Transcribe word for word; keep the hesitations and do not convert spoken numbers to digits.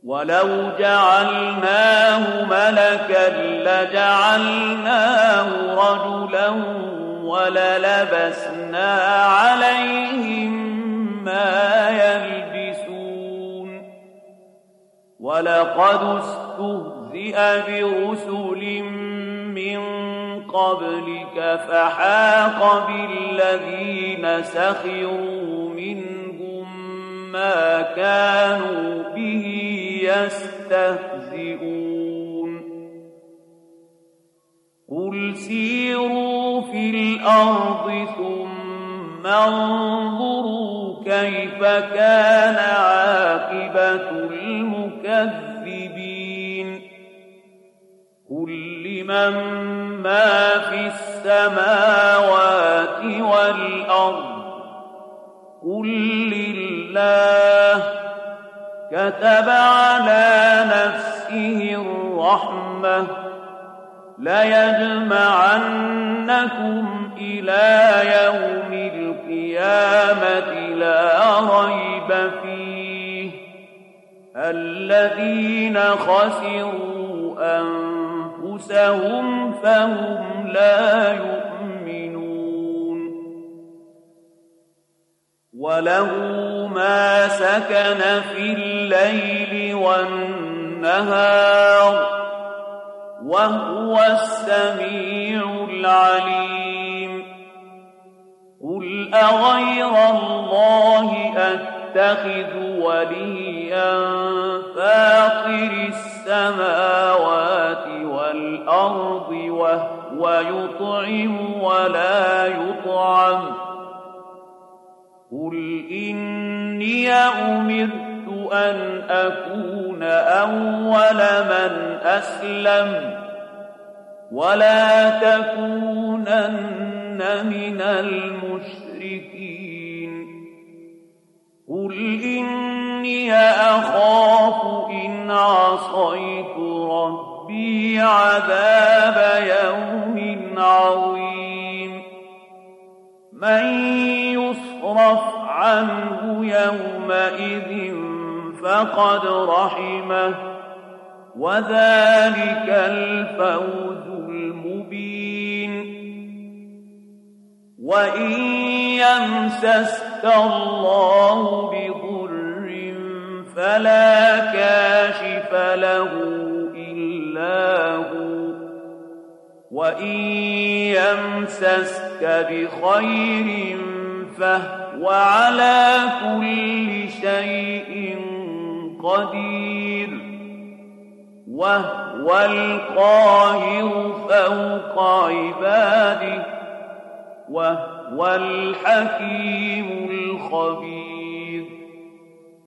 ولو جعلناه ملكا لجعلناه رجلا وللبسنا عليهم ما يلبسون ولقد استهزئ برسل من قبلك فحاق بالذين سخروا منهم ما كانوا به يستهزئون قل سيروا في الأرض ثم انظروا كيف كان عاقبة المكذبين قل لمن ما في السماوات والأرض قل لله كتب على نفسه الرحمة ليجمعنكم إلى يوم القيامة لا ريب فيه الذين خسروا أنفسهم فهم لا يؤمنون وله ما سكن في الليل والنهار وهو السميع العليم قل أغير الله أتخذ وليا فاطر السماوات والأرض وهو يطعم ولا يطعم قل إني أمرت أن أكون أول من أسلم ولا تكونن من المشركين قل إني أخاف إن عصيت ربي عذاب يوم عظيم من يصرف عنه يومئذ فقد رحمه وذلك الفوز المبين وإن يمسسك الله بضر فلا كاشف له إلا هو وإن يمسسك بخير فهو على كل شيء قدير وهو القاهر فوق عباده وهو الحكيم الخبير